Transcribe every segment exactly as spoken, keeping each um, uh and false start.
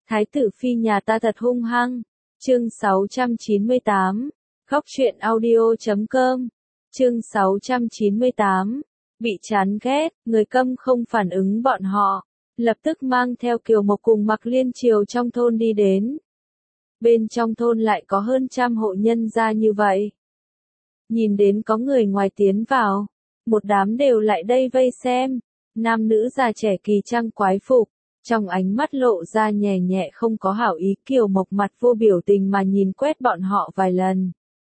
Thái tử phi nhà ta thật hung hăng. Chương sáu trăm chín mươi tám. Góc truyện audio chấm com. Chương sáu trăm chín mươi tám. Bị chán ghét, người Câm không phản ứng bọn họ, lập tức mang theo Kiều Mộc cùng Mặc Liên Triều trong thôn đi đến. Bên trong thôn lại có hơn trăm hộ nhân gia như vậy. Nhìn đến có người ngoài tiến vào, một đám đều lại đây vây xem, nam nữ già trẻ kỳ trang quái phục, trong ánh mắt lộ ra nhẹ nhẹ không có hảo ý. Kiều Mộc mặt vô biểu tình mà nhìn quét bọn họ vài lần.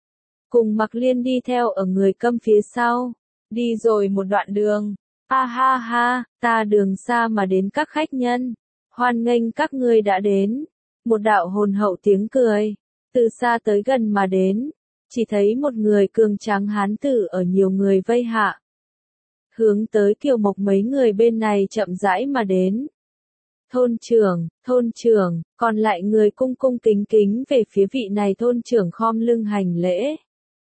Cùng Mặc Liên đi theo ở người Câm phía sau, đi rồi một đoạn đường. Ha ha ha, ta đường xa mà đến các khách nhân, hoan nghênh các ngươi đã đến. Một đạo hồn hậu tiếng cười, từ xa tới gần mà đến, chỉ thấy một người cường tráng hán tử ở nhiều người vây hạ. Hướng tới Kiều Mộc mấy người bên này chậm rãi mà đến. Thôn trưởng, thôn trưởng, còn lại người cung cung kính kính về phía vị này thôn trưởng khom lưng hành lễ.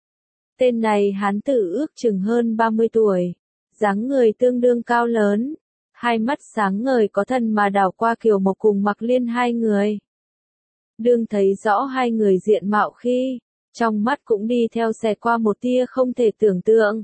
Tên này hán tử ước chừng hơn ba mươi tuổi, dáng người tương đương cao lớn, hai mắt sáng ngời có thần mà đảo qua Kiều Mộc cùng Mặc Liên hai người. Đương thấy rõ hai người diện mạo khi, trong mắt cũng đi theo xẹt qua một tia không thể tưởng tượng.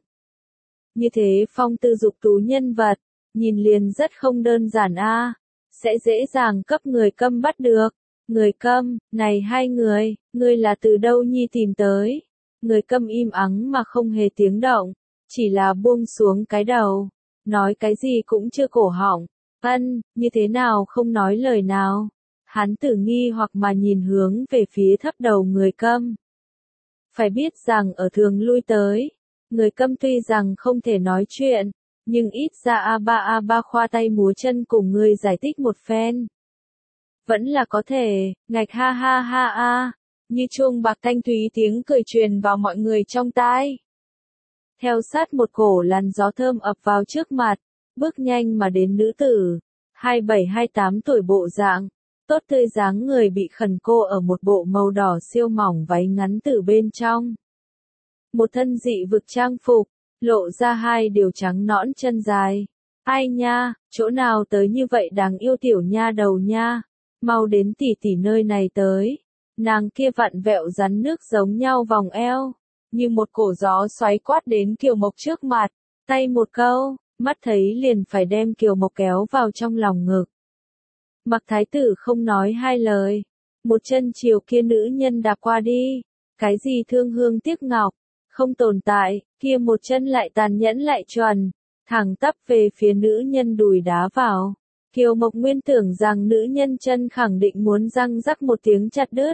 Như thế phong tư dục tú nhân vật, nhìn liền rất không đơn giản a, sẽ dễ dàng cấp người Câm bắt được. Người Câm, này hai người, ngươi là từ đâu nhi tìm tới? Người Câm im ắng mà không hề tiếng động, chỉ là buông xuống cái đầu, nói cái gì cũng chưa cổ họng. Ân, như thế nào không nói lời nào? Hán tử nghi hoặc mà nhìn hướng về phía thấp đầu người Câm. Phải biết rằng ở thường lui tới, người Câm tuy rằng không thể nói chuyện, nhưng ít ra a ba a ba khoa tay múa chân cùng người giải thích một phen. Vẫn là có thể, ngạch ha ha ha a, như chuông bạc thanh thúy tiếng cười truyền vào mọi người trong tai. Theo sát một cổ làn gió thơm ập vào trước mặt, bước nhanh mà đến nữ tử, hai bảy hai tám tuổi bộ dạng, tốt tươi dáng người bị khẩn cô ở một bộ màu đỏ siêu mỏng váy ngắn từ bên trong. Một thân dị vực trang phục, lộ ra hai điều trắng nõn chân dài. Ai nha, chỗ nào tới như vậy đáng yêu tiểu nha đầu nha, mau đến tỷ tỷ nơi này tới. Nàng kia vặn vẹo rắn nước giống nhau vòng eo, như một cổ gió xoáy quát đến Kiều Mộc trước mặt, tay một câu, mắt thấy liền phải đem Kiều Mộc kéo vào trong lòng ngực. Mặc thái tử không nói hai lời, một chân chiều kia nữ nhân đạp qua đi, cái gì thương hương tiếc ngọc, không tồn tại, kia một chân lại tàn nhẫn lại chuẩn, thẳng tắp về phía nữ nhân đùi đá vào. Kiều Mộc nguyên tưởng rằng nữ nhân chân khẳng định muốn răng rắc một tiếng chặt đứt.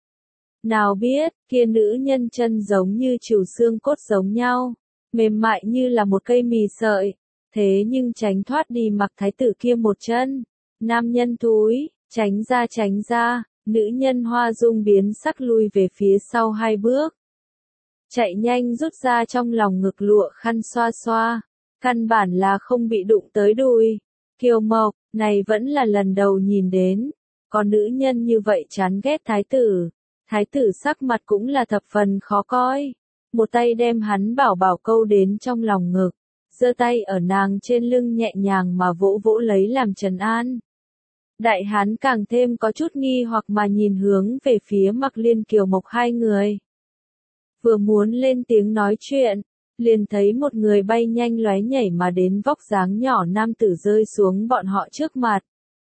Nào biết, kia nữ nhân chân giống như trừu xương cốt giống nhau, mềm mại như là một cây mì sợi, thế nhưng tránh thoát đi Mặc thái tử kia một chân. Nam nhân thúi, tránh ra tránh ra, nữ nhân hoa dung biến sắc lui về phía sau hai bước. Chạy nhanh rút ra trong lòng ngực lụa khăn xoa xoa, căn bản là không bị đụng tới đùi. Kiều Mộc, này vẫn là lần đầu nhìn đến, có nữ nhân như vậy chán ghét thái tử. Thái tử sắc mặt cũng là thập phần khó coi, một tay đem hắn bảo bảo câu đến trong lòng ngực, giơ tay ở nàng trên lưng nhẹ nhàng mà vỗ vỗ lấy làm trấn an. Đại hán càng thêm có chút nghi hoặc mà nhìn hướng về phía Mặc Liên Kiều Mộc hai người. Vừa muốn lên tiếng nói chuyện, liền thấy một người bay nhanh lóe nhảy mà đến vóc dáng nhỏ nam tử rơi xuống bọn họ trước mặt.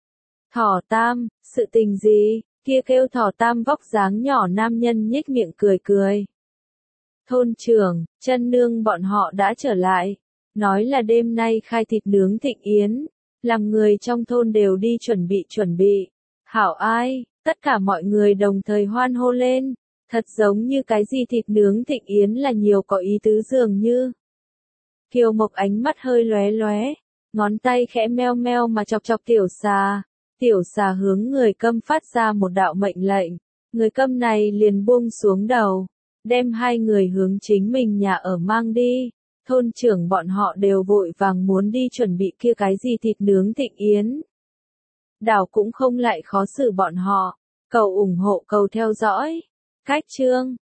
Thỏ Tam, sự tình gì? Kia kêu Thỏ Tam vóc dáng nhỏ nam nhân nhếch miệng cười cười. Thôn trưởng, chân nương bọn họ đã trở lại, nói là đêm nay khai thịt nướng thịnh yến, làm người trong thôn đều đi chuẩn bị chuẩn bị. Hảo ai, tất cả mọi người đồng thời hoan hô lên, thật giống như cái gì thịt nướng thịnh yến là nhiều có ý tứ dường như. Kiều Mộc ánh mắt hơi lóe lóe, ngón tay khẽ meo meo mà chọc chọc tiểu xà. Tiểu xà hướng người Câm phát ra một đạo mệnh lệnh, người Câm này liền buông xuống đầu, đem hai người hướng chính mình nhà ở mang đi. Thôn trưởng bọn họ đều vội vàng muốn đi chuẩn bị kia cái gì thịt nướng thịnh yến. Đảo cũng không lại khó xử bọn họ, cầu ủng hộ cầu theo dõi. Cách chương